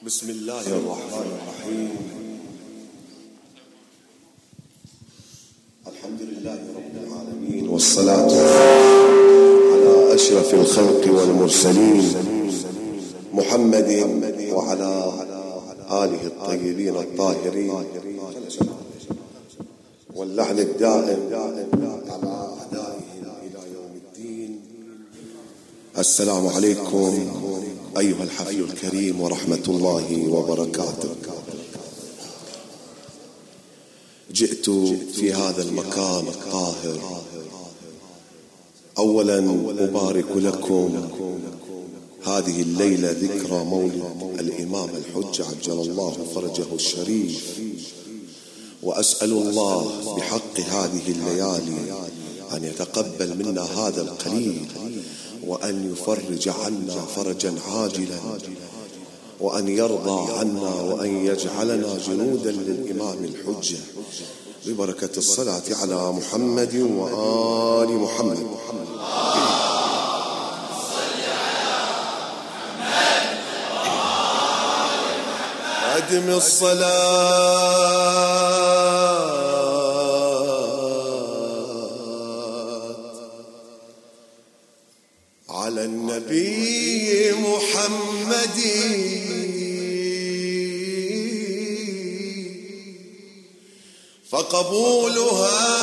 بسم الله الرحمن الرحيم. الحمد لله رب العالمين، والصلاة على أشرف الخلق والمرسلين محمد وعلى آله الطيبين الطاهرين، واللعن الدائم على أعدائهم إلى يوم الدين. السلام عليكم أيها الحفل الكريم ورحمة الله وبركاته. جئت في هذا المكان الطاهر أولا أبارك لكم هذه الليلة ذكرى مولد الإمام الحجة عجل الله فرجه الشريف، وأسأل الله بحق هذه الليالي أن يتقبل منا هذا القليل، وأن يفرج عنا فرجا عاجلا، وأن يرضى عنا، وأن يجعلنا جنودا للإمام الحجة ببركة الصلاة على محمد وآل محمد. أدم الصلاة على النبي محمد فقبولها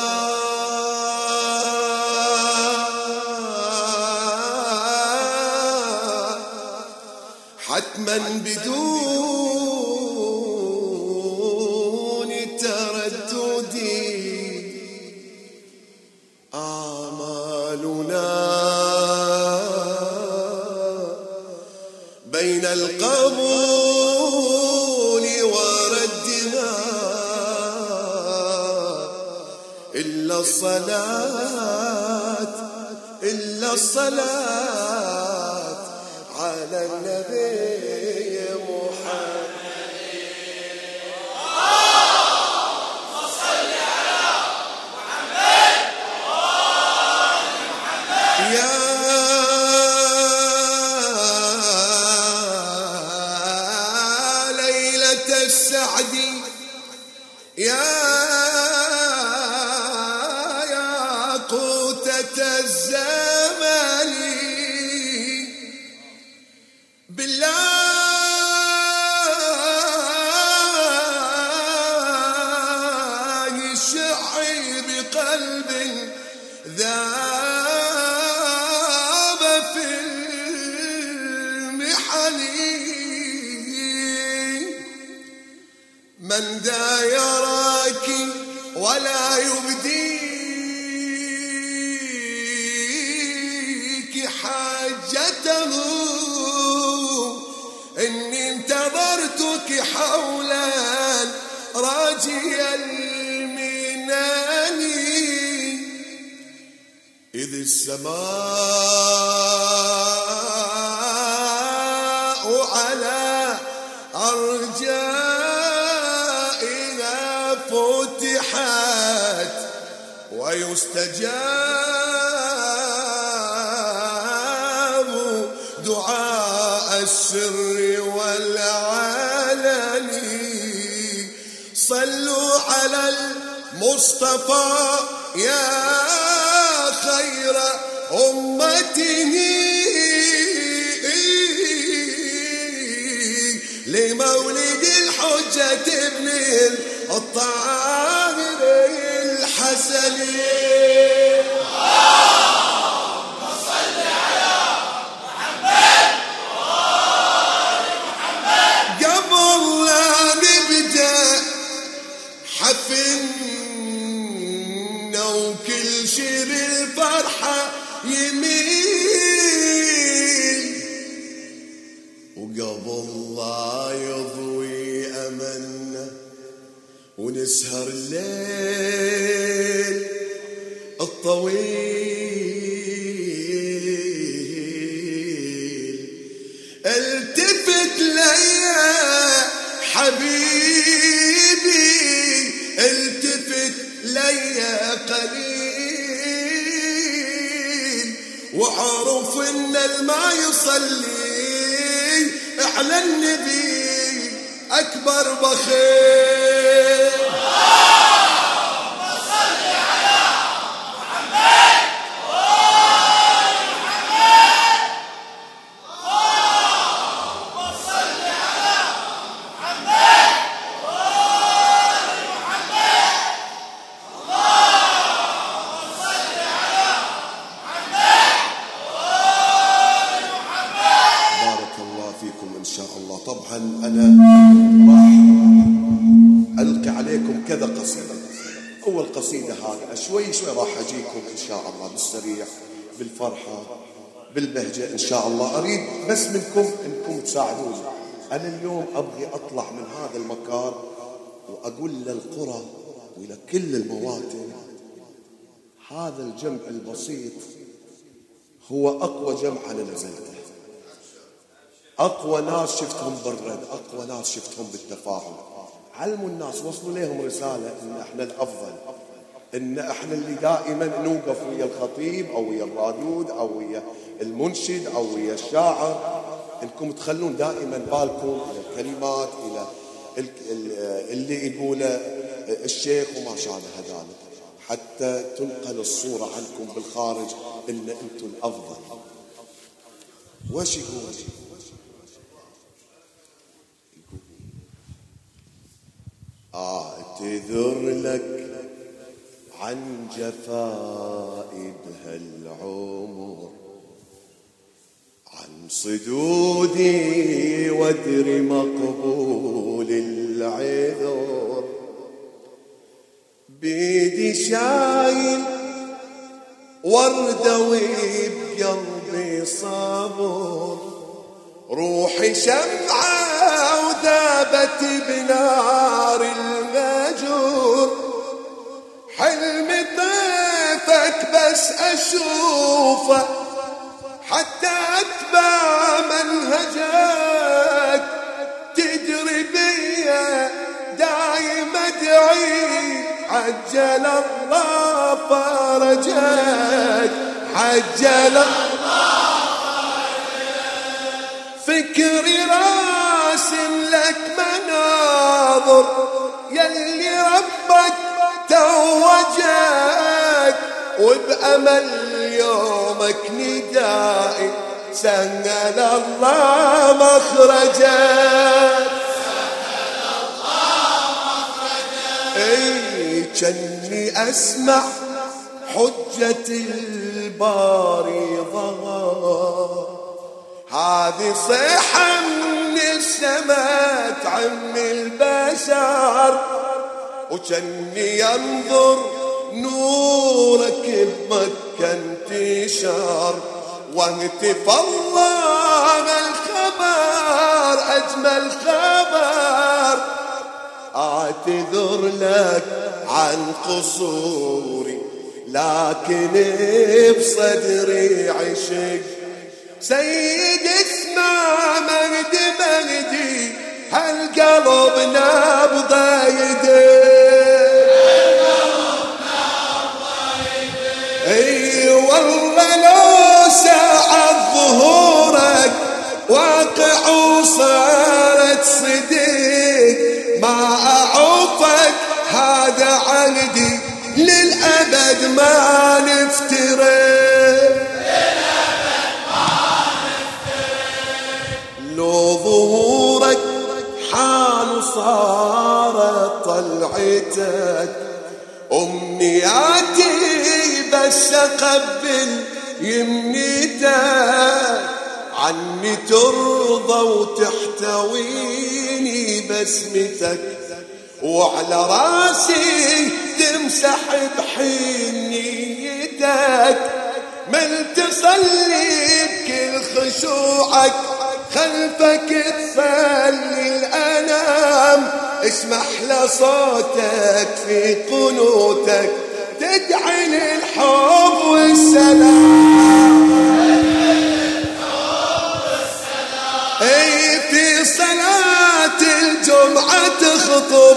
حتما بدون تردد. آمالنا بين القبول وردها إلا الصلاة على النبي محمد. صل على محمد وآل محمد. يا ليلة السعد يا ياقوتة الزمان، بالله شعي بقلب ذاب في المحن. من ذا يراك ولا يبديك حاجته، إني انتظرتك حولا راجي المنان، إذ السماء على أرجائها فتحت، ويستجاب دعاء السر والعلن. صلوا على المصطفى يا خير أمته، لمولد الحجة ابن الطاهر الحسن. حفلنا وكل شي بالفرحة يميل، وقبل لا يضوي أملنا ونسهر الليل الطويل، التفت ليا حبيبي، التفت ليا قليل، وعرف ان الما يصلي على النبي أكبر بخير. إن شاء الله. طبعا أنا راح ألقي عليكم كذا قصيدة. أول قصيدة هذا شوي شوي راح أجيكم إن شاء الله بالسريع بالفرحة بالبهجة إن شاء الله. أريد بس منكم أنكم تساعدوني. أنا اليوم أبغي أطلع من هذا المكان وأقول للقرى وإلى كل المواطن هذا الجمع البسيط هو أقوى جمع أنا نزلته، أقوى ناس شفتهم بالرد، أقوى ناس شفتهم بالتفاعل. علموا الناس، وصلوا لهم رسالة إن إحنا الأفضل، إن إحنا اللي دائما نوقف ويا الخطيب أو ويا الرادود أو ويا المنشد أو ويا الشاعر. إنكم تخلون دائما بالكم إلى الكلمات، إلى اللي يقوله الشيخ وما شابه ذلك، حتى تنقل الصورة عنكم بالخارج إن أنتم الأفضل. وش يقول؟ أعتذر لك عن جفائي بهالعمر، عن صدودي وادري مقبول العذر، بيدي شايل وردة وبقلبي صبر، روحي شمعة وذابت بنار المجور، حلمي طيفك بس أشوفه حتى أتبع منهجك، تدري بيا دايم أدعي عجل الله فرجك، عجل فكري راسم لك مناظر يلي ربك توجك، وبأمل يومك ندائي سهل الله مخرجك، اي جني اسمع حجة الباري ظهر، هذه صيحة من السماء تعم البشر، وجني ينظر نورك بمكة انتشار، واهتف الله الخبر أجمل خبر، أعتذر لك عن قصوري لكن بصدري عشق، سيد اسمع مهدي مهدي هالقلب نبض اي والله لو ساعة ظهورك واقع وصارت صديق ما أعوفك، هذا عهدي للأبد ما نفترق، لو ظهورك حال صارت طلعتك، أمنياتي بس أقبل يمنيتك، عني ترضى وتحتويني بسمتك، وعلى راسي تمسح بحنيتك، من تصلي بكل خشوعك خلفك تصلي الأنام، اسمح لصوتك في قنوتك تدعي للحب والسلام، اي في صلاة الجمعة تخطب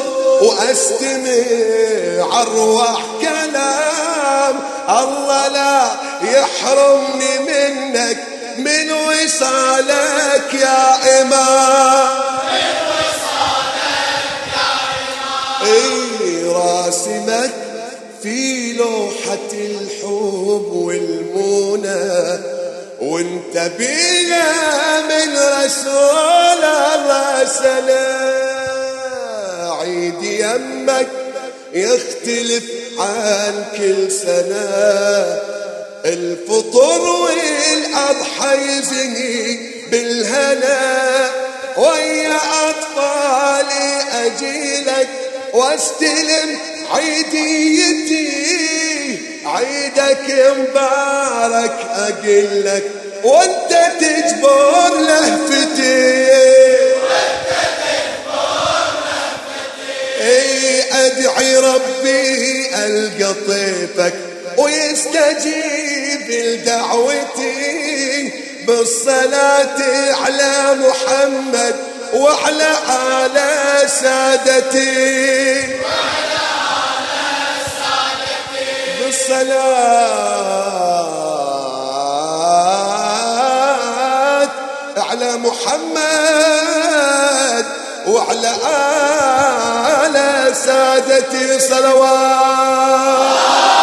واستمع أروح كلام، الله لا يحرمني منك من وصالك يا إمام، راسمك في لوحة الحب والمنى، وانت بيها من رسول الله سلام. عيد يمك يختلف عن كل سنة، الفطر والأضحى يزني بالهنا، ويا أطفالي أجيلك واستلم عيديتي، عيدك مبارك أقلك وانت تجبر لهفتي، أدعي ربي ألقى طيفك ويستجيب لدعوتي، بالصلاة على محمد وعلى آل سادتي، بالصلاة على محمد وعلى آل سادتي صلوات.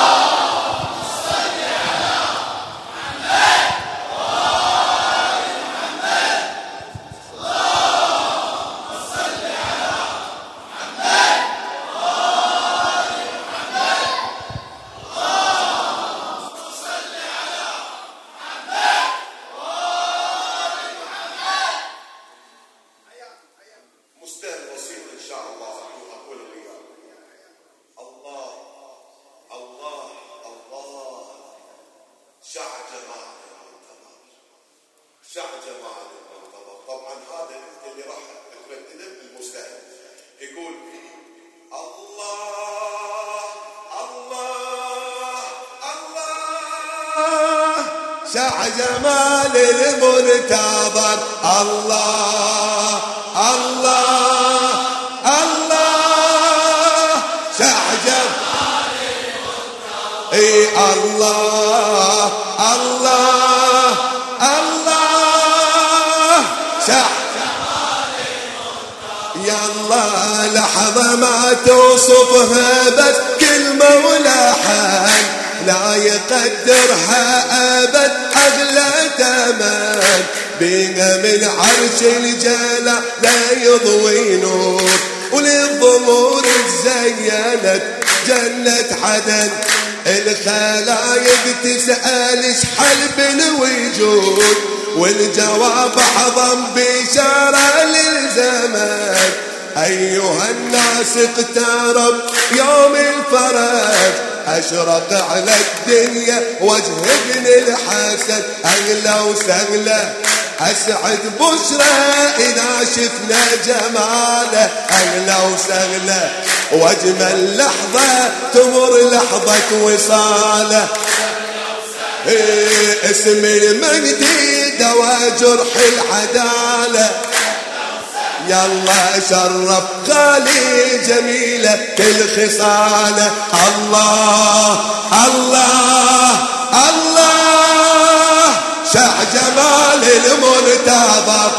طبعا هذا اللي راح تردده المستهل يقول الله الله الله شع جمال المنتظر، الله الله الله شع جمال المنتظر، اي الله الله الله شع يلا لحظة ما توصفها بس كلمة ولحن، لا يقدرها أبد أغلى تمن، بيها من عرش الجلال لا يضوي نور، وللظهور زينت جنة عدن، الخلايق تسأل اشحال بالوجود، والجواب أعظم بشارة للزمان، أيها الناس اقترب يوم الفرج، أشرق على الدنيا وجه ابن الحسن، أغلى وسهلة أسعد بشرى إذا شفنا جماله، أغلى وسهلة واجمل لحظة تمر لحظة وصاله، اسم المجدي دوا جرح العدالة، يلا شرف غالي جميلة كل خصاله، الله الله الله شع جمال المنتظر،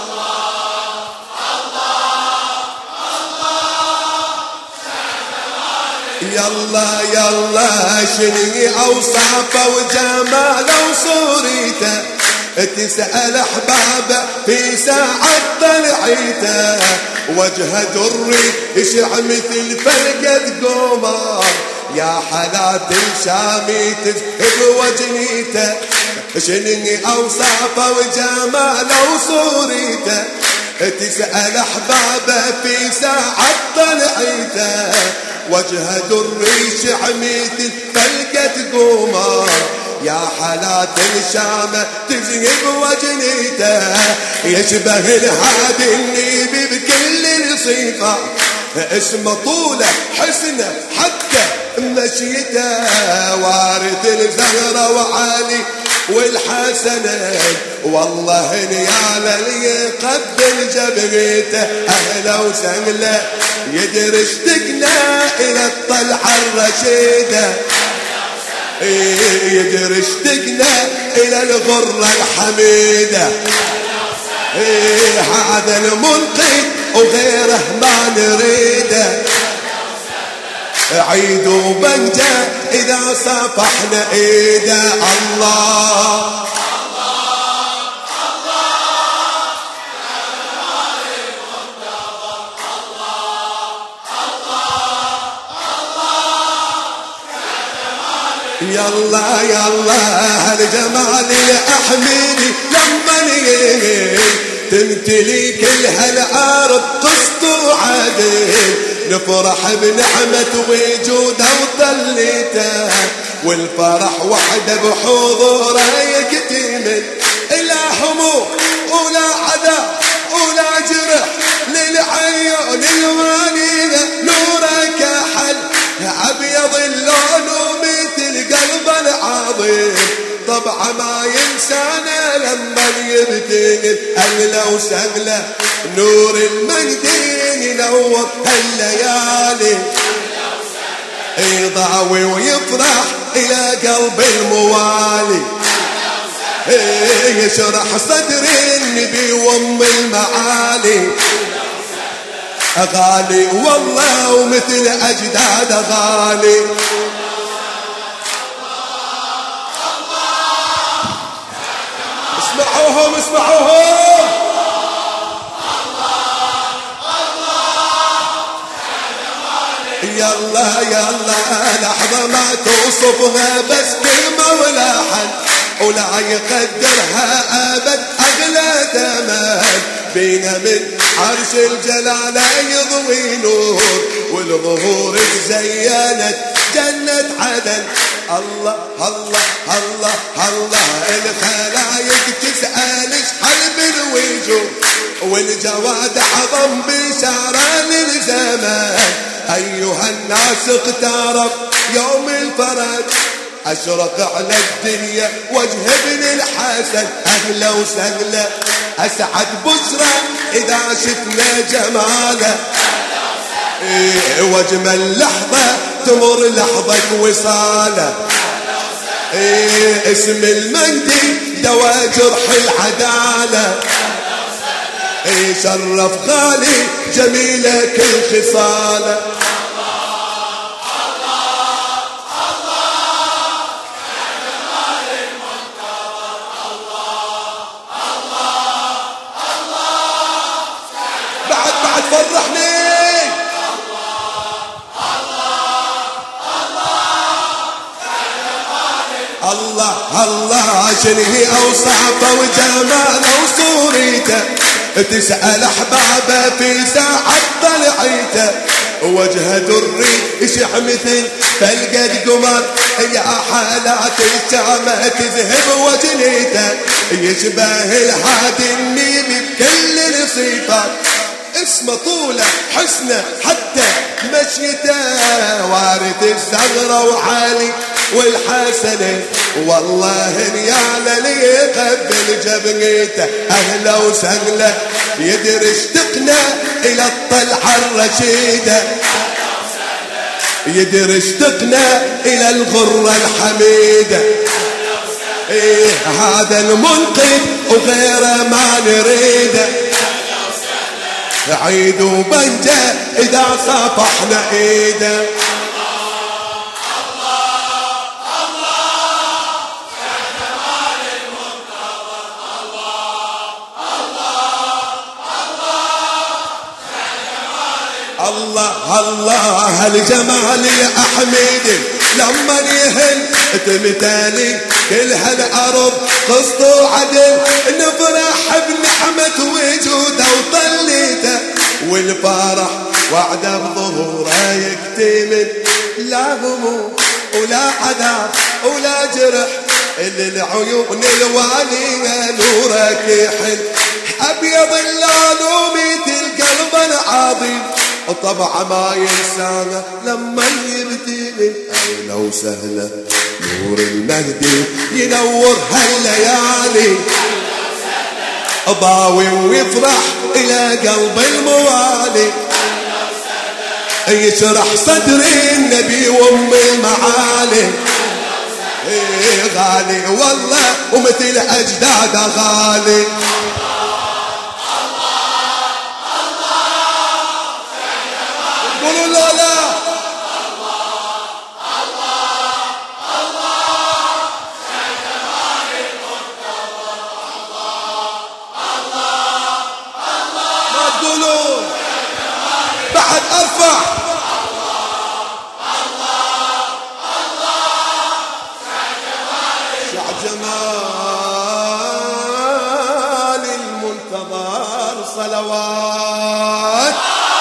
يلا يلا شني أوصافه وجماله وصورته، تسأل أحبابه في ساعة طلعيته، وجه دري يشع مثل فلقة قمر، يا حالات الشامي تذهب وجنيته، شني أوصافه وجماله وصورته، تسأل أحبابه في ساعة طلعيته، وجه دري يشع مثل فلقة قمر، يا حالات الشامة تزيب وجنيته، يشبه الهادي النبي بكل صفة، اسمه طوله حسنه حتى مشيته، وارث الزهرة وعلي والحسنين، والله نيال اللي يقبل جبهته، أهلا وسهلا يدري اشتقنا إلى الطلعة الرشيدة، يجري اشتقنا إلى الغرة الحميدة. هذا المنقذ وغيره ما نريده. عيد وبنجة إذا صافحنا إيده. الله يلا يلا هالجمال الأحمدي لما تمتلي كل هالأرض قسط وعدل. نفرح بنعمة وجوده وطليته، والفرح وحده بحضوره يكتمل. لا هموم ولا عذاب ولا جرح للعيون الوالدة. نورك حل أبيض اللون ومثل قلب العظيم. طبعا ما ينسانا لما يبتهل. أهلا وسهلا نور المجدين ينور هالليالي. يضاوي ويفرح إلى قلب الموالي. يشرح صدر النبي وام المعالي. غالي والله ومثل أجداد غالي. اسمعوهم اسمعوهم. يلا يلا لحظة ما توصفها بس كلمة ولحن، ولا يقدرها أبد أغلى ثمن. بينا من عرش الجلالة يضوي نور، والظهور زينت جنة عدن. الله الله الله الله الخلايق تسأل اشحال بالوجوه، والجواد عظم بشارة للزمان. أيها الناس اقترب يوم الفرج، أشرق على الدنيا وجه ابن الحسن. أهلا وسهلا أسعد بشرى إذا شفنا جماله. واجمل لحظة تمر لحظة وصاله. اسم المجدي دوا جرح العدالة. شرف غالي جميلة كل خصاله. بعد فرحني. الله الله شنهي أوصافه وجماله وصورته. تسأل أحبابه في ساعة طلعيته. وجهه دري يشع مثل فلقد قمر. يا حالات الشامة تذهب وجنيته. يشبه الهادي النبي بكل الصفات. اسمه طوله حسنه حتى مشيته. وارث الزغرة وعالي والحسنة. والله نياله لي يقبل جبنيته. أهلا وسهلا يدري اشتقنا إلى الطلعة الرشيدة. يدري اشتقنا إلى الغرة الحميدة. هذا المنقذ وغيره ما نريده. عيد وبنجة إذا صافحنا إيده. الله الله هالجمال يا أحمد لما يهل تمتالي كل هالأرض قسط وعدل. نفرح بنعمة وجوده وطليته، والفرح وعده بظهوره يكتمل. لا هموم ولا عذاب ولا جرح للعيون الوالية. نورك يحل أبيض اللون مثل قلب العظيم. طبعا ما ينسانا لما يبتلي. أهلا وسهلا نور المهدي ينور هالليالي. ضاوي ويفرح إلى قلب الموالي. يشرح صدر النبي وام المعالي. غالي والله ومثل أجداده غالي. قولوا لا لا ما تقولون بعد أرفع. شع جمال المنتظر صلوات.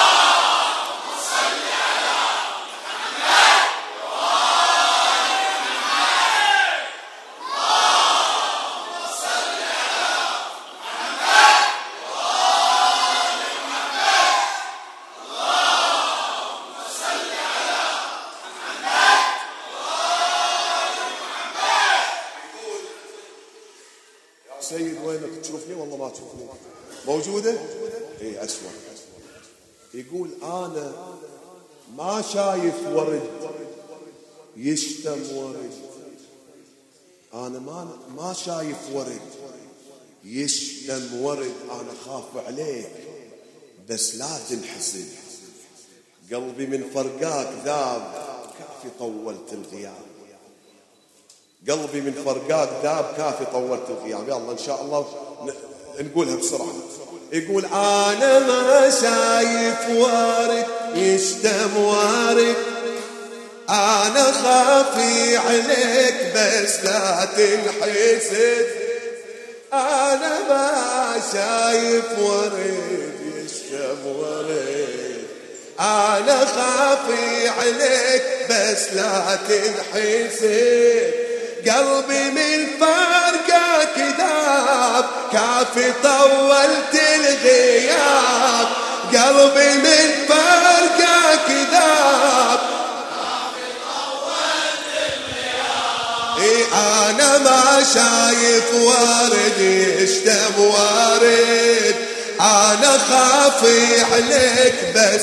سيد وينك تشوفني والله ما تشوفني موجودة؟ اي اسود. يقول انا ما شايف ورد يشتم ورد. انا ما شايف ورد يشتم ورد. انا خاف عليك بس لا تنحسد. قلبي من فرقاك ذاب كافي طولت الغياب. قلبي من فرقاك ذاب كافي طولت الغياب. يلا ان شاء الله نقولها بسرعة. يقول انا ما شايف وارد يشتم وارد. انا خافي عليك بس لا تنحسد. انا ما شايف ورد يشتم ورد. انا خافي عليك بس لا تنحسد. قلبي من فرقك ذاب كافي طولت الغياب. قلبي من فرقك ذاب كافي طولت الغياب. انا ما شايف ورد يشتم ورد. انا خافي عليك بس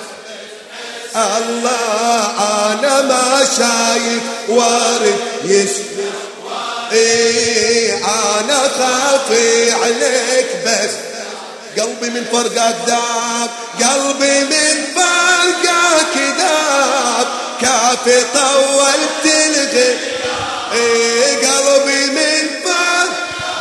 الله. انا ما شايف ورد يشتم. انا خافي عليك بس قلبي من فرقك ذاب. قلبي من فرقك ذاب كافي طولت الغياب. قلبي من فرقك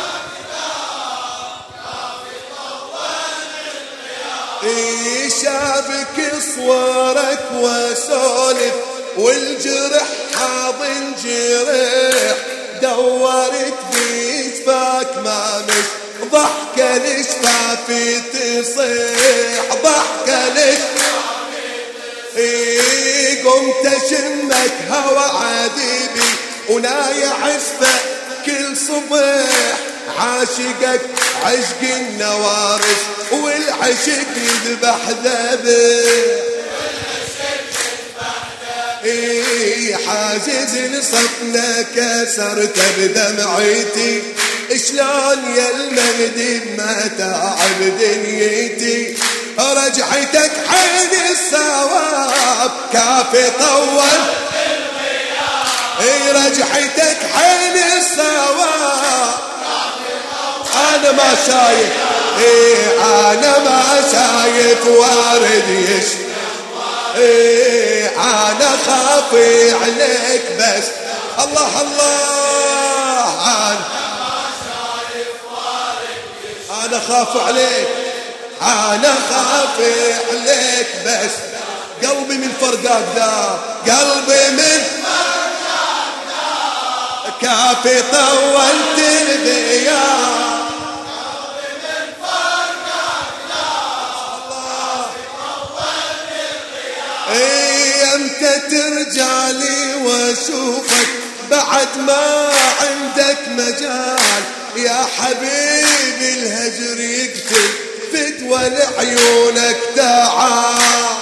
ذاب كافي طولت الغياب. شابك صورك وسولف والجرح حاضن جرح. دورت بيشفاك ما مش ضحكة لشفافي تصيح. ضحكة لشفافي تصيح. قمت اشمك هوى عذيبي ونايع عزفة كل صبح. عاشقك عشق النوارس والعشق يذبح ذبح. حاجز لصفنا كسرت بدمعتي. شلون يا المجد ما تعب دنيتي. رجعتك حين الثواب كافي طول الغياب. رجعتك حين الثواب كافي طول. انا ما شايف انا ما شايف وارد يشتم. انا خافي عليك بس الله الله. انا خاف عليك. انا خافي عليك بس قلبي من فرقاك ذاب. قلبي من فرقاك ذاب كافي طولت الغياب. امتى ترجع لي واشوفك بعد ما عندك مجال. يا حبيبي الهجر يقتل فدوى لعيونك تعال.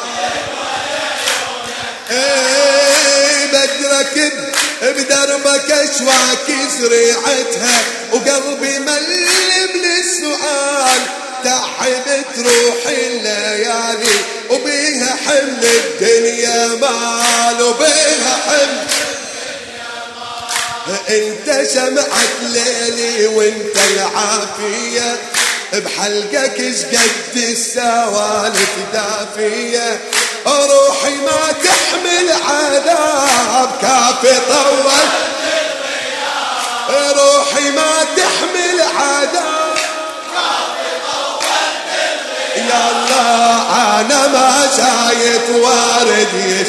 بدرك بدربك اشواك زريعتها وقلبي ملم للسؤال. تعبت روحي الليالي وبيها حمل الدنيا مال. وبيها حمل الدنيا مال. انت شمعة ليلي وانت العافية، بحلقك شقد السوالف دافية، روحي ما تحمل عذاب كافي طول، روحي ما تحمل عذاب كافي طول، يا الله انا ما شايف وارد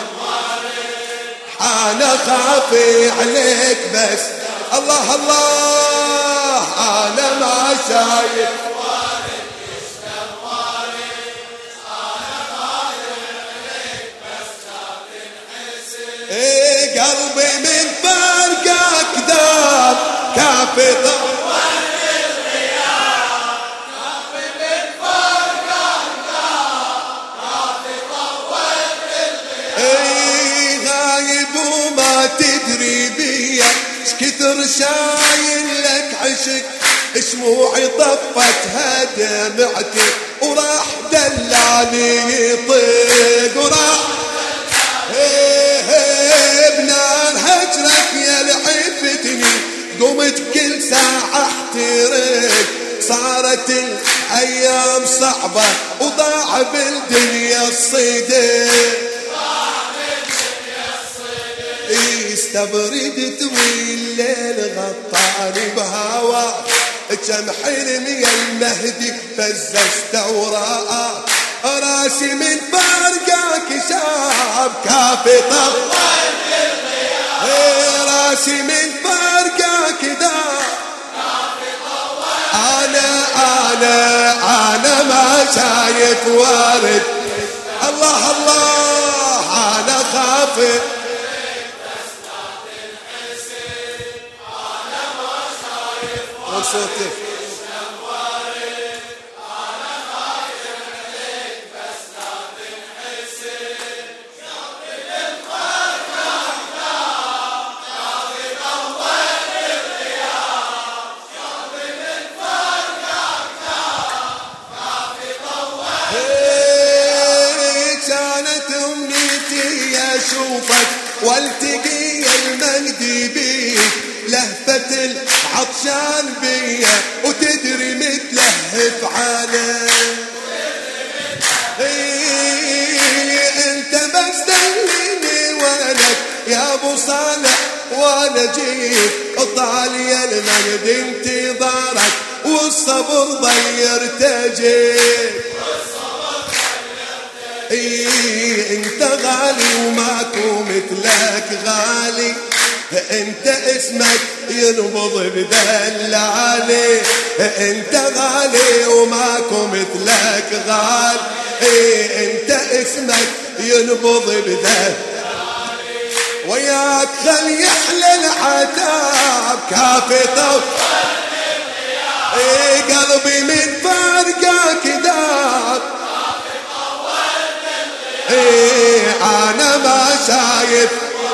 انا خافي عليك بس، الله الله انا ما شايف وارد يشتم وارد، انا خافي عليك بس لا تنحسن، ايه قلبي من فرقك داب كافي طول الغياب، كافي من فرقك داب كافي طول الغياب، غايب وما تدري بيا شكثر شايل لك عشق، شموعي طفتها دمعتي وراح دلاني يطيق، وراح بنار هجرك يا لعفتني، قمت كل ساعة احترق، صارت الايام صعبة وضاع بالدنيا الصدق، استبردت والليل غطاني بهوا، كم حلم يا المهدي فززت وراء، راسي من فرقك شاب كافي طول الغياب، راسي من فرقك داب كافي طول، انا ما شايف وارد، الله الله انا خافي صوتك أنا خايف عليك بس لا تنحسن، شوقي للفرقة كافي طول الغياب، شوقي للفرقة كافي طول، كانت أمنيتي أشوفك والتقي المجدي بيك، لهفة العطشان بيا وتدري متلهف عليك، انت بس دليني ولك يا ابو صالح وانا جيت، طالي المجد انتظارك والصبر ضير تجيك، انت غالي وماكو مثلك غالي، انت اسمك ينبض بدلالي، انت غالي وماكو مثلك غالي، انت اسمك ينبض بدلالي، وياك خل يحلى العتاب كافي طول قلبي من فرقك داب، انا ما شايف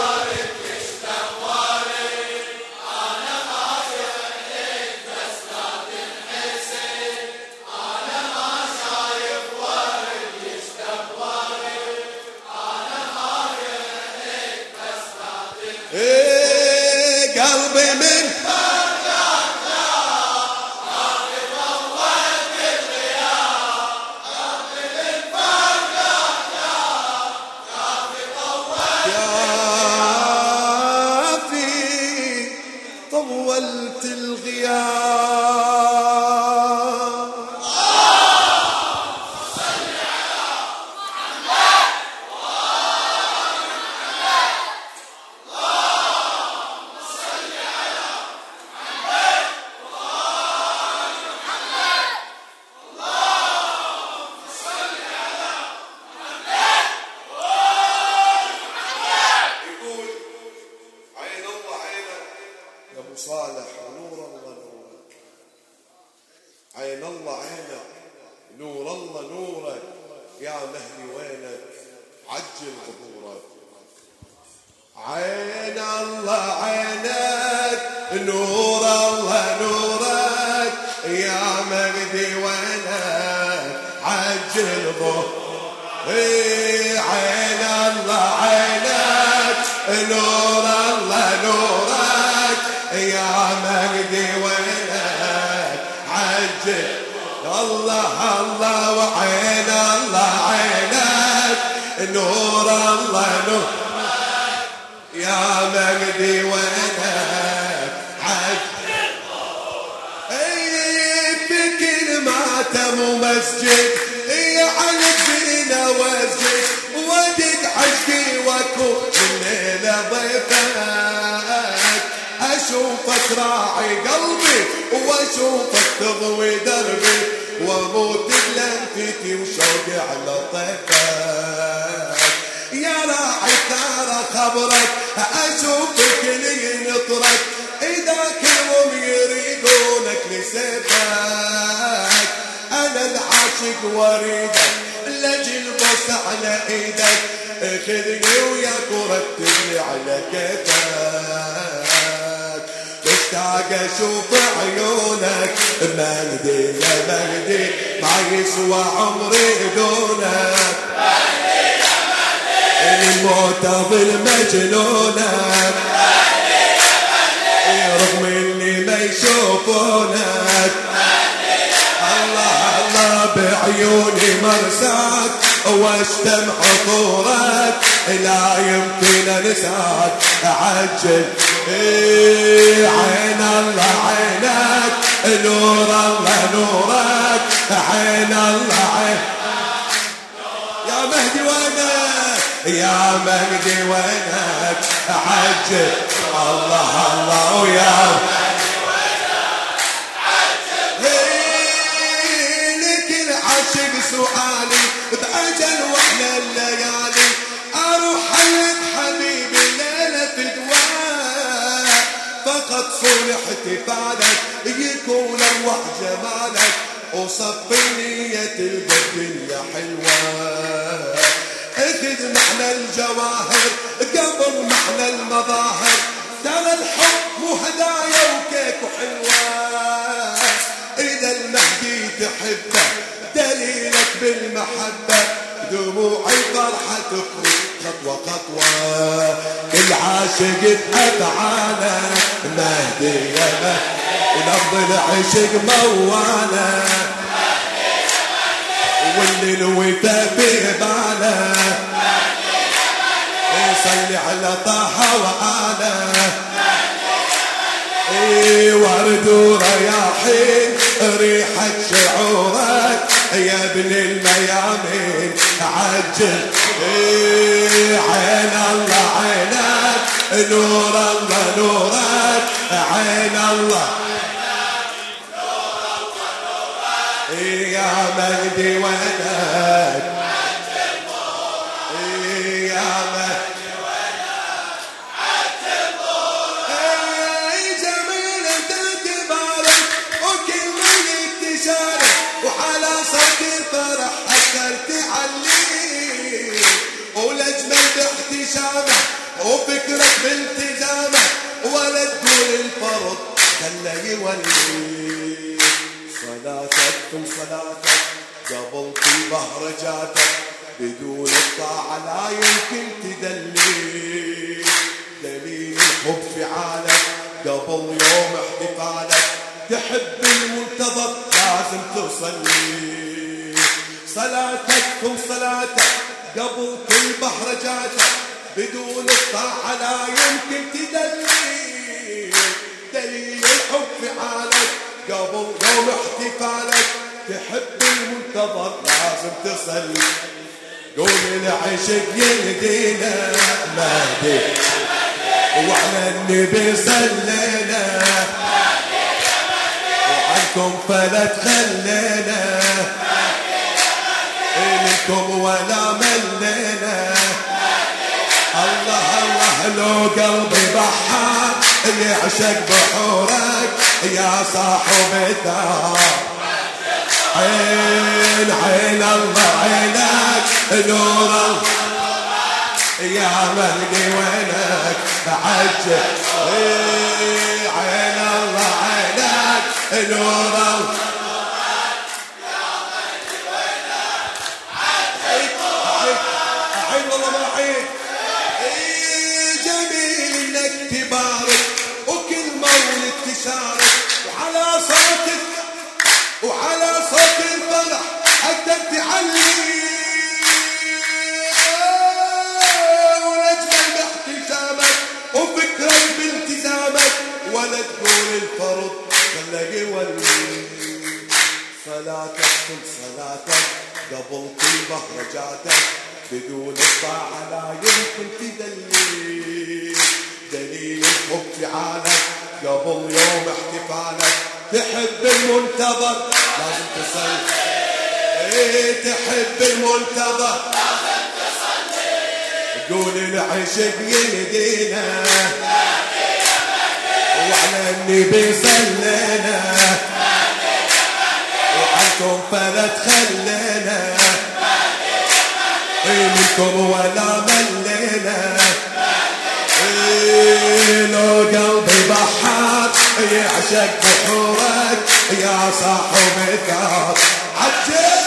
قلبي من فرقك كافي طول الغياب، قلبي من فرقك كافي طول، كافي طولت الغياب. صالح نور الله نورك، عين الله عينك، نور الله نورك، يا مهدي وينك عجل ظهورك، عين الله عينك، نور الله نورك، يا مهدي وينك عجل ظهورك، عين الله عينك، نور الله نورك، يا مهدي وينك عجل الله الله وعين الله عينك نور الله نور يا مهدي وينك عجل بكل ماتم ومسجد على الدين وزد ودق عشقي واكون الليلة ضيفك أشوفك راعي قلبي وأشوفك تضوي دربي وأموت بلمتي وشوقي على طيفك يا راعي ترى خبرك أشوفك لي نطرك إذا كلهم يريدونك لسيفك أنا العاشق وريدك لجل بص على إيدك خذني وياك ورتبني على كيفك مشتاق أشوف عيونك مهدي يا مهدي ما يسوى عمري دونك مهدي يا مهدي الموت ظل مجنونك مهدي يا مهدي رغم إني ما يشوفونك الله الله بعيوني مرساك واشتم عطورك لا يمكن انساك عجل عين الله عينك نور الله نورك عين الله عينك يا مهدي وينك يا مهدي وينك عجل الله الله ويا عاشق سؤالي بأجل وإحنا الليالي أروح حلت حبيبي الليلة في دواء فقط صلح احتفالك يكون أروح جمالك وصفي نية الدنيا حلوة اخذ معنى الجواهر قبل معنى المظاهر ترى الحب مو هدايا وكيك وحلوة إذا المهدي تحبه دليلك بالمحبة دموعي فرحة تخرج خطوة خطوة كل عاشق بأفعاله مهدي يا مهدي ونبض العشق موانه واللي الوفا بباله يصلي على طه وآله ورد ورياحين ريحة شعورك يا ابن الميامين عجل عين الله عينك نور الله نورك عين الله يا مهدي وينك يا مهدي وعلى صوت الفرح أثرت علي ولجمل باحتشامه وفكرك بالتزامه ولا تقول الفرض خلى يولي صلاتك ثم صلاتك قبل كل بهرجاتك بدون الطاعة لا يمكن تدلي دليل الحب في عالك قبل يوم احتفالك تحب المنتظر لازم توصل لي صلاتك ثم صلاتك قبل كل بهرجاتك بدون الطاعة لا يمكن تدلي دليل الحب في عالك قبل يوم احتفالك تحب المنتظر لازم تصل قول العشق يهدينا مهدي وعلى النبي صلينا وعنكم فلا تخلينا منكم ولا ملينا الله الله لو قلبي بحار اللي يعشق بحورك يا صاحب الدار عين عين الله عينك نور الله يا مهدي وينك عجل عين الله عينك نور الله عين والله ما عين جميل انك تبارك وكل مولد صلاتك كل صلاتك قبل كل مهرجاتك بدون الطاعة لا يمكن تدلي دليل الحب في حالك قبل يوم احتفالك تحب المنتظر لازم تصلي تحب المنتظر لازم تصلي قول العشق يهدينا وعلى النبي صلينا وعنكم فلا تخلينا منكم ولا ملينا لو قلبي بحار يعشق بحورك يا صاحب الثار عجل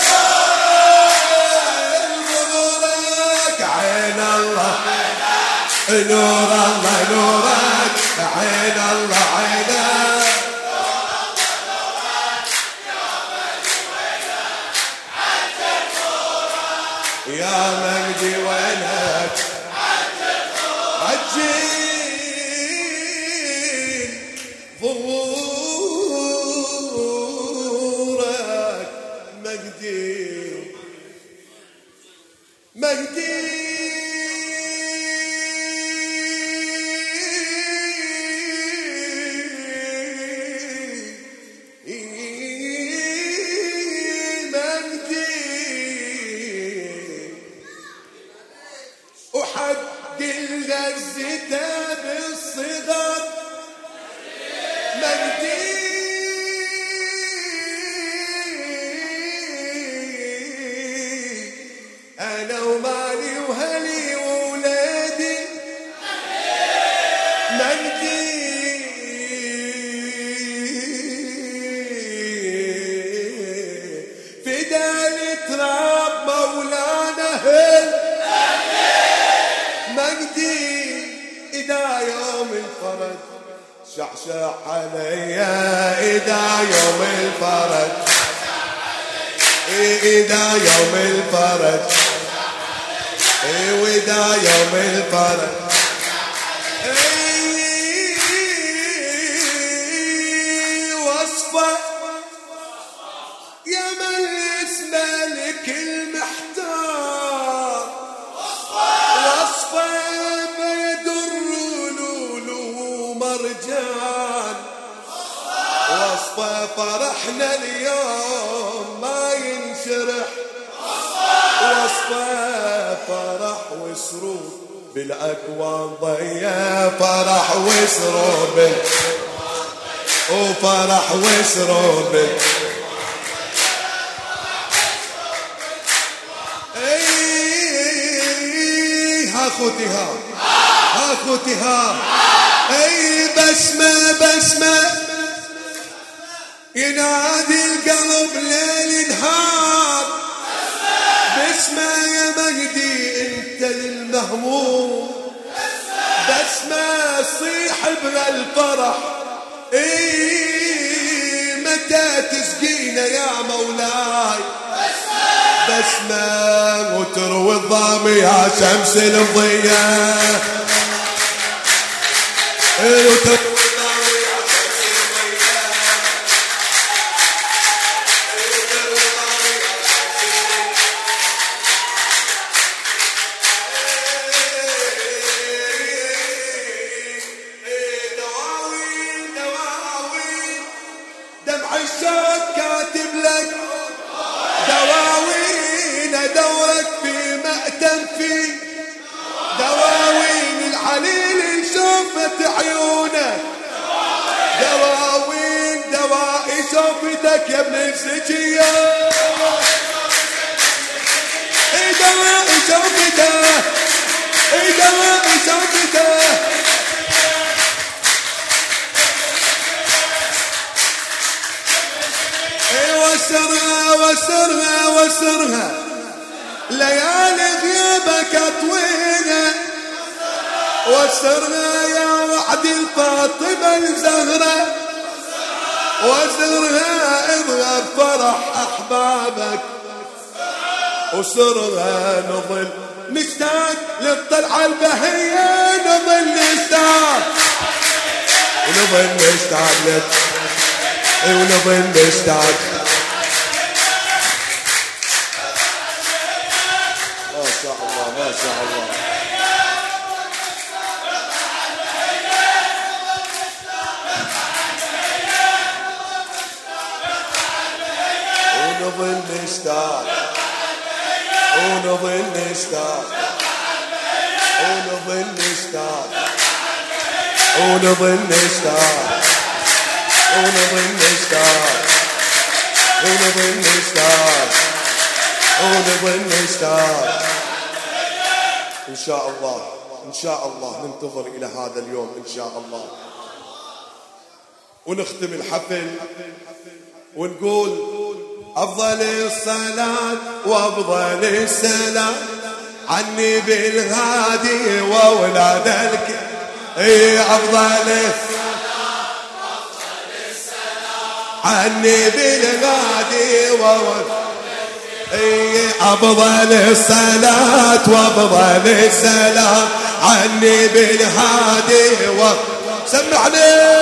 نورك عين الله نور الله نورك عين الله عينك يا مجدي وينك عجل ظهورك مجدي مجدي وحق الغزة بالصغر مجدي أنا ومالي وهلي وولادي مجدي فداء تراب مولانا هل مجدي إذا يوم الفرج شعشع عليا إذا يوم الفرج إذا يوم الفرج وإذا يوم الفرج وصفة يا من اسمه لك المحتار وصفة بيدر لولو مرجان وصفة فرحنا اليوم ما ينشرح وصفة فرح وسرور بالأكوان ضيا فرح وسرور وفرح وسرور اخوتها اي بسمة بسمة ينادي القلب ليل نهار بسمة يا مجدي انت للمهموم بسمة صيح بهالفرح اي متى تسقينا يا مولاي بسمة وتروي الظام يا شمس الضياء وتروي الظام يا شمس الضياء وتروي الظام يا شمس الضياء دواوين دواوين دمع الشوق كاتب لك دواوين دورك في مأتم فيه دواوين العليل شوفت عيونك دواوين دوائي شوفتك يا ابن الزكية دوائي شوفتك دوائي شوفتك وسرها ليالي غيابك طويلة وسرها يا وعد الفاطمة الزهرة وسرها اظهر فرح أحبابك وسرها نظل نشتاق للطلعة البهية نظل نشتاق ونظل نشتاق ونظل نشتاق ما شاء الله ما شاء الله. ونظل نشتاق ونظل نشتاق ونظل نشتاق ونظل نشتاق ونظل نشتاق ونظل نشتاق ونظل نشتاق. إن شاء الله إن شاء الله ننتظر إلى هذا اليوم إن شاء الله. ونختم الحفل ونقول أفضل الصلاة وأفضل السلام عني بالهادي وأولاد أفضل الصلاة وأفضل السلام عني بالهادي وأولاد أفضل الصلاة وأفضل السلام عني بالهادي سمعني.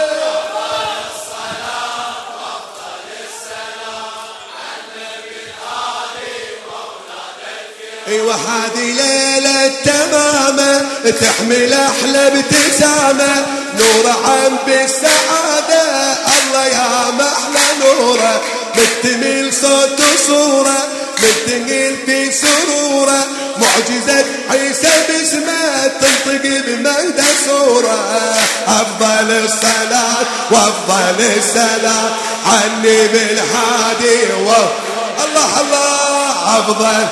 وهذه ليلة تمامة تحمل أحلى ابتسامة نور عم بالسعادة الله يا محلى نوره مكتمل صوت وصورة مكتمل في سروره معجزة عيسى باسمه تنطق بمجد سوره. أفضل الصلاة وأفضل السلام عني بالهادي الله الله. أفضل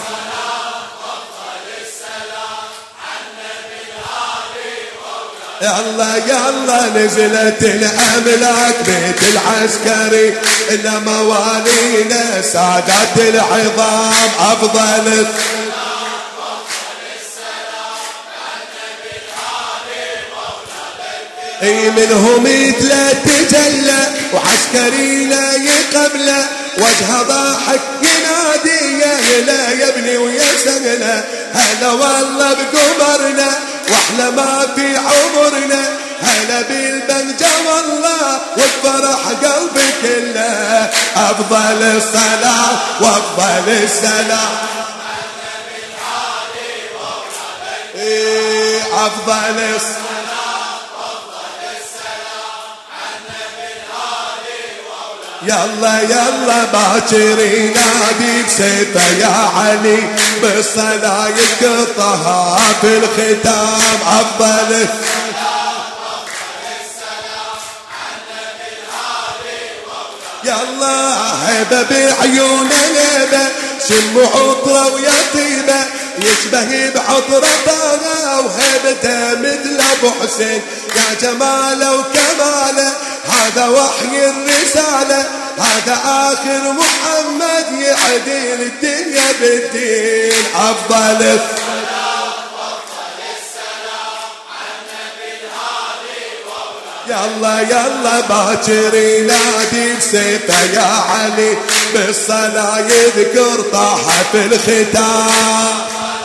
يلا يلا نزلت الأملاك بيت العسكري إلى موالينا سادات العظام. أفضل السلام على النبي الهادي منهم يتجلى وعسكرينا يقبله وجه ضاحك ينادي يا هلا يا ابني ويا سهلا هلا والله بقمرنا واحلى ما في عمرنا هلا بالبنجة والله والفرح قلبي كله. أفضل الصلاة وأفضل السلام أفضل الصلاة وأفضل السلام يلا يلا باكر ينادي بسيفه يا علي بالصلاة يقطها في الختام. أفضل السلام على النبي الهادي يلا هبه بعيونه هبه شم عطره ويا طيبه يشبه بعطرته وهبته مثل ابو حسين يا جماله وكماله هذا وحي الرساله هذا آخر محمد يعدل الدنيا بالدين. أفضل الصلاة وأفضل السلام على النبي الهادي يلا يلا باكر ينادي بسيفه يا علي بالصلاة يذكر طه في الختام.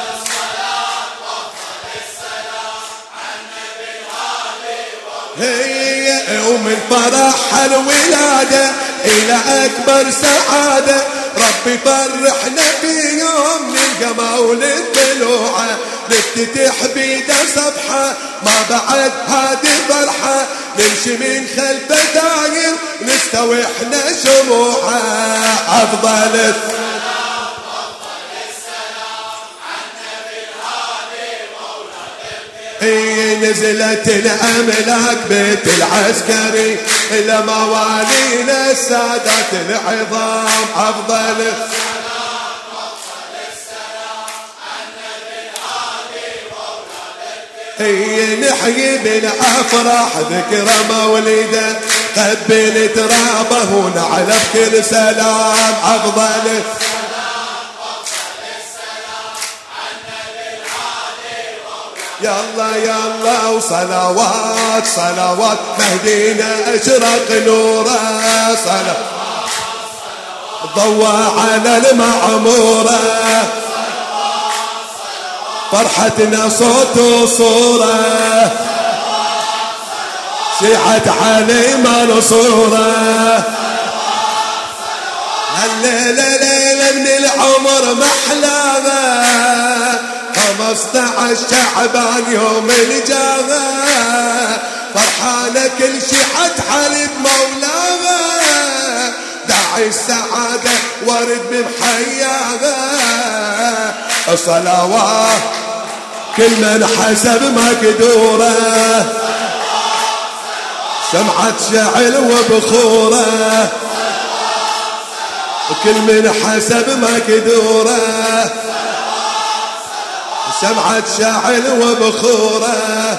ومن فرح الولادة إلى أكبر سعادة ربي فرحنا في يوم نلقى مولد طلوعه نفتتح بيده صفحة ما بعد هذه فرحة نمشي من خلفه داير نستوي احنا شموعه. أفضل الصلاة وأفضل السلام على النبي الهادي نزلت الأملاك بيت العسكري إلى موالينا السادات العظام. أفضل الصلاة وأفضل السلام على النبي الهادي نحيي بالأفراح ذكرى مولده قبل ترابه ونعلى بكل سلام. أفضل يلا يلا وصلوات صلوات مهدينا اشرق نوره صلوات ضوى على المعموره فرحتنا صوت وصوره شيعت علي منصوره هالليله ليله من العمر محلاها الشعبان يوم الجاغة فرحانة كل شي حتحلب مولاها داعي السعادة ورد بمحياها الصلوات كل من حسب مقدوره شمعة شعل وبخوره كل من حسب مقدوره شمعة شعل وبخوره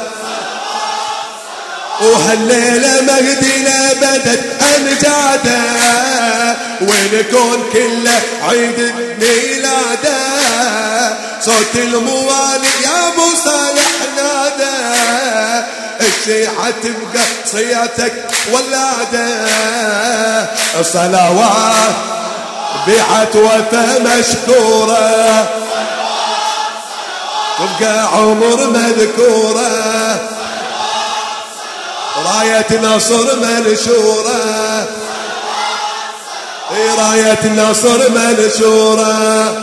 وهالليلة مهدينا بدت أمجاده ونكون كله عيد ميلاده صوت الموالي يا ابو صالح ناده الشيعة تبقى صياتك ولاده الصلوات بيعت وفا مشكوره تبقى عمر مذكوره راية نصر منشورة راية نصر منشورة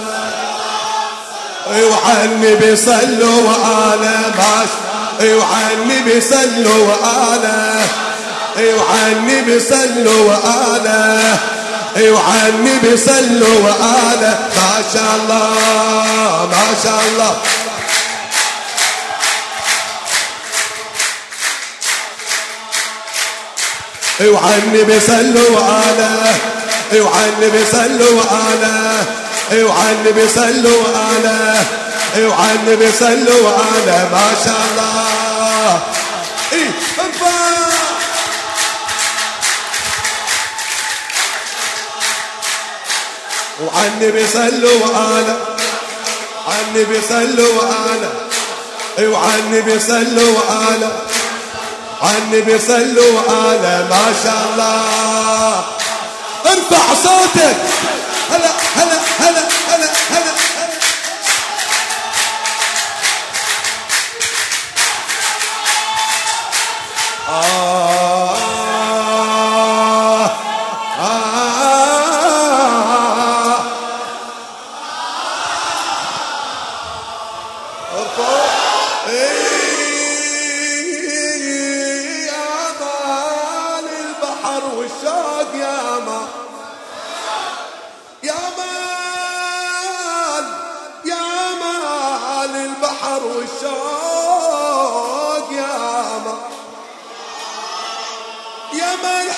وعلى النبي صلوا وآله وعلى النبي صلوا وآله وعلى النبي صلوا وآله وعلى النبي صلوا وآله ما شاء الله ما شاء الله وعلى النبي صلوا وآله وعلى النبي صلوا وآله وعلى النبي صلوا وآله وعلى النبي صلوا وآله ما شاء الله وعلى النبي صلوا وآله على النبي صلوا وآله وعلى النبي صلوا وآله على النبي صلوا وآله ما شاء الله ارفع صوتك هلا هلا هلا هلا هلا والشوق يا مان يا مان يا مان البحر والشوق يا مان يا مان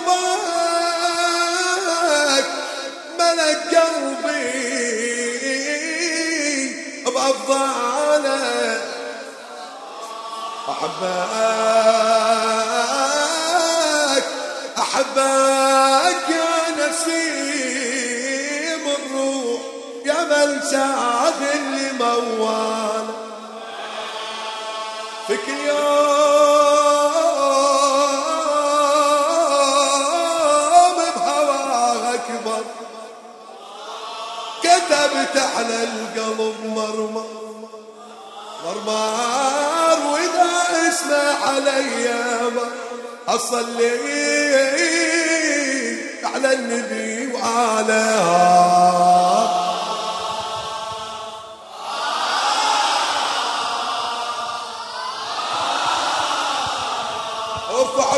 حبك ملك قلبي بأفضاله أحبك يا نسيم الروح يا من شاغل موال فيك يوم بهواك أكبر كتبت على القلب مرمار وإذا اسمع علي أصلي على النبي وآله ارفع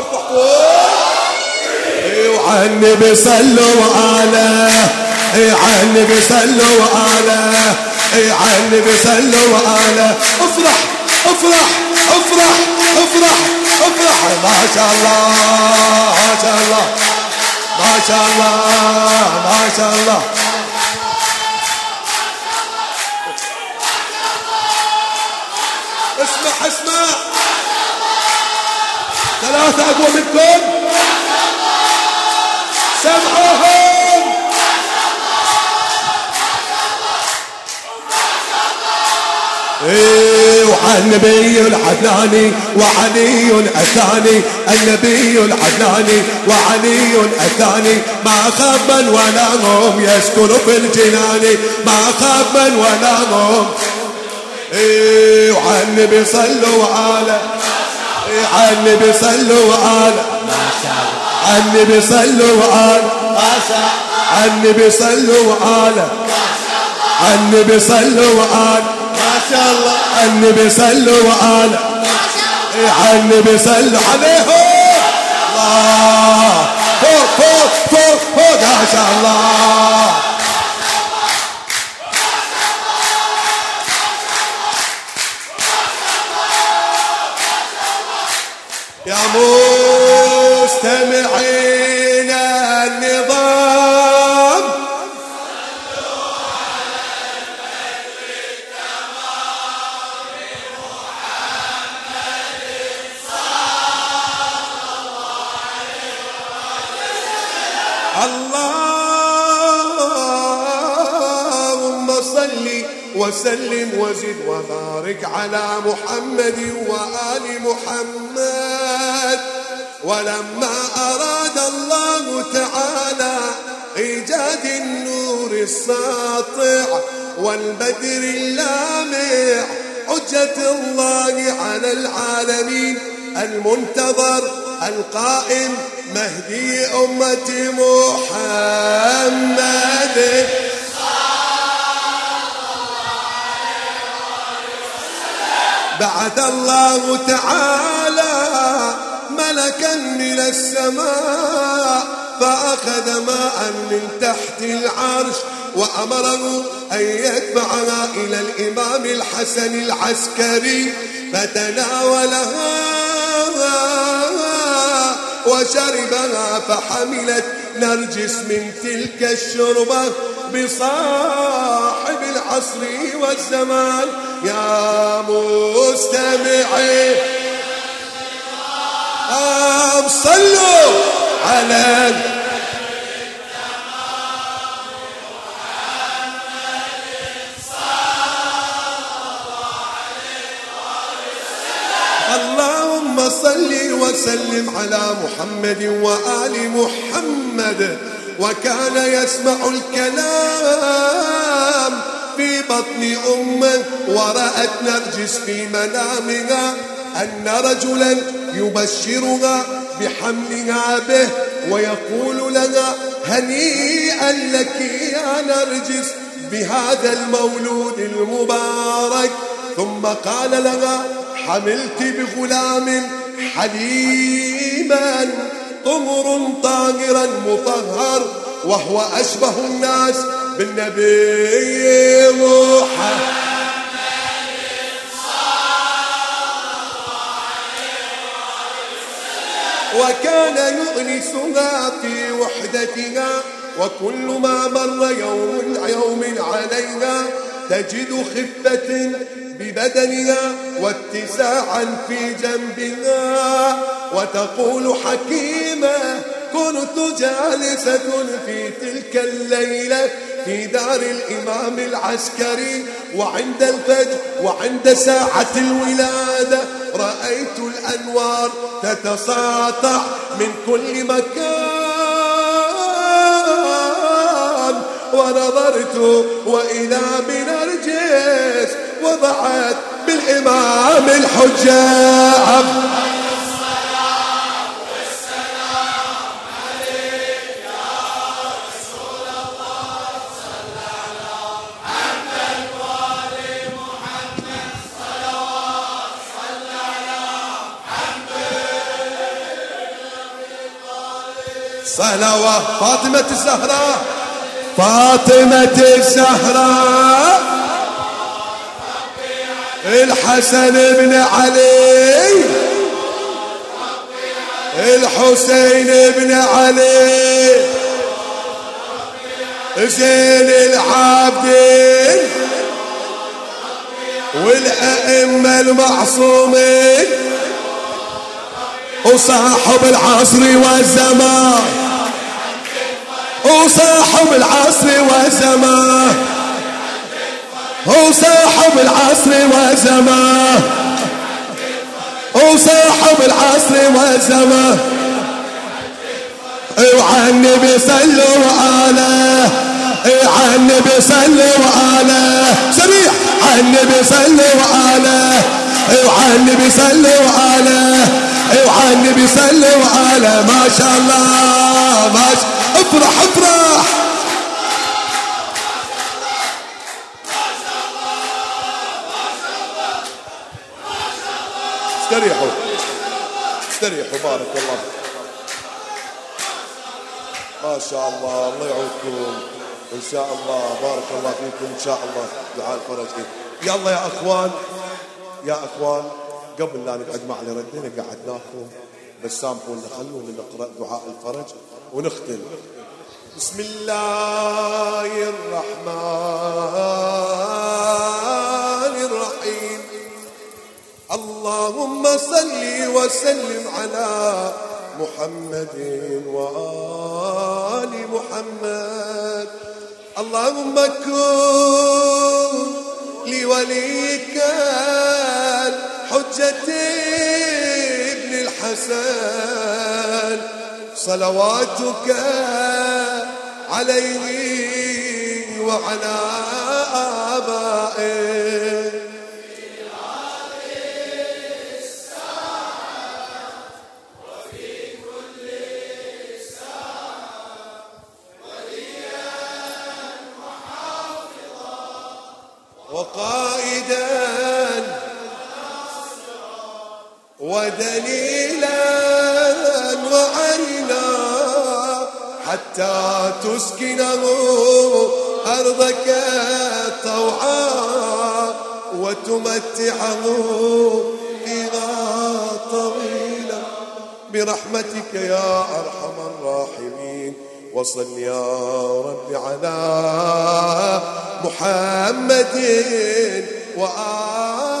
وعلى النبي صلوا وآله على النبي صلوا وآله على النبي صلوا وآله افرح افرح افرح افرح افرح ما شاء الله ما شاء الله ما شاء الله ما شاء الله اسمع اسمع ثلاثة أقوى منكم سمعوهم وعلى النبي العدناني وعلي الثاني النبي العدناني وعلي الثاني ما خاب من ولا هم يسكن في الجنان ما خاب من ولا هم وعلى النبي صلوا وآله على النبي صلوا وآله على النبي صلوا وآله على النبي صلوا وآله على النبي صلوا وآله شاء الله النبي صلوا على النبي صلوا عليه الله فوق فوق فوق فوق ما شاء الله يا مستمعين النظام اللهم صل وسلم وزد وبارك على محمد وآل محمد. ولما أراد الله تعالى إيجاد النور الساطع والبدر اللامع حجة الله على العالمين المنتظر القائم مهدي أمة محمد بعث الله تعالى ملكا من السماء فأخذ ماء من تحت العرش وأمره أن يدفعها إلى الإمام الحسن العسكري فتناولها وشربها فحملت نرجس من تلك الشربة بصاحب العصر والزمان. يا مستمعين صلوا على اللهم صل وسلم على محمد وآل محمد. وكان يسمع الكلام في بطن أمه ورأت نرجس في منامها أن رجلا يبشرها بحملها به ويقول لها هنيئا لك يا نرجس بهذا المولود المبارك. ثم قال لها حملت بغلام حليما طهر طاهرا مطهر وهو أشبه الناس بالنبي محمد. وكان يؤنسها في وحدتها وكل ما مر يوم عليها تجد خفة ببدنها واتساعا في جنبها وتقول حكيمة كنت جالسة في تلك الليلة في دار الإمام العسكري وعند الفجر وعند ساعة الولادة رأيت الأنوار تتساطع من كل مكان ونظرت وإذا بنرجس وضعت بالإمام الحجة. صلوات فاطمة الزهراء فاطمة الزهراء الحسن بن علي الحسين بن علي زين العابدين والأئمة المعصومين وصاحب العصر والزمان وصاحب العصر والزمان وصاحب العصر والزمان وصاحب العصر والزمان. وعلى النبي صلوا عليه على النبي صلوا عليه سريع على النبي صلوا عليه وعلى النبي صلوا عليه وعلى النبي صلوا عليه. ما شاء الله ما شاء افرح افرح استريحوا استريحوا بارك الله. ما شاء الله، الله يعودكم إن شاء الله. بارك الله فيكم إن شاء الله. دعاء الفرج. يلا يا أخوان، يا أخوان، قبل لا نقعد مع اللي ردينا قعدناكم، بس سامحونا خلونا نقرأ دعاء الفرج ونختم. بسم الله الرحمن الرحيم. اللهم صل وسلم على محمد وآل محمد. اللهم كن لوليك الحجة ابن الحسن صلواتك عليه وعلى آبائه وقائدا ودليلا وعينا حتى تسكنه أرضك طوعا وتمتعه فيها طويلا برحمتك يا أرحم الراحمين. وصل يا رب على محمد وآله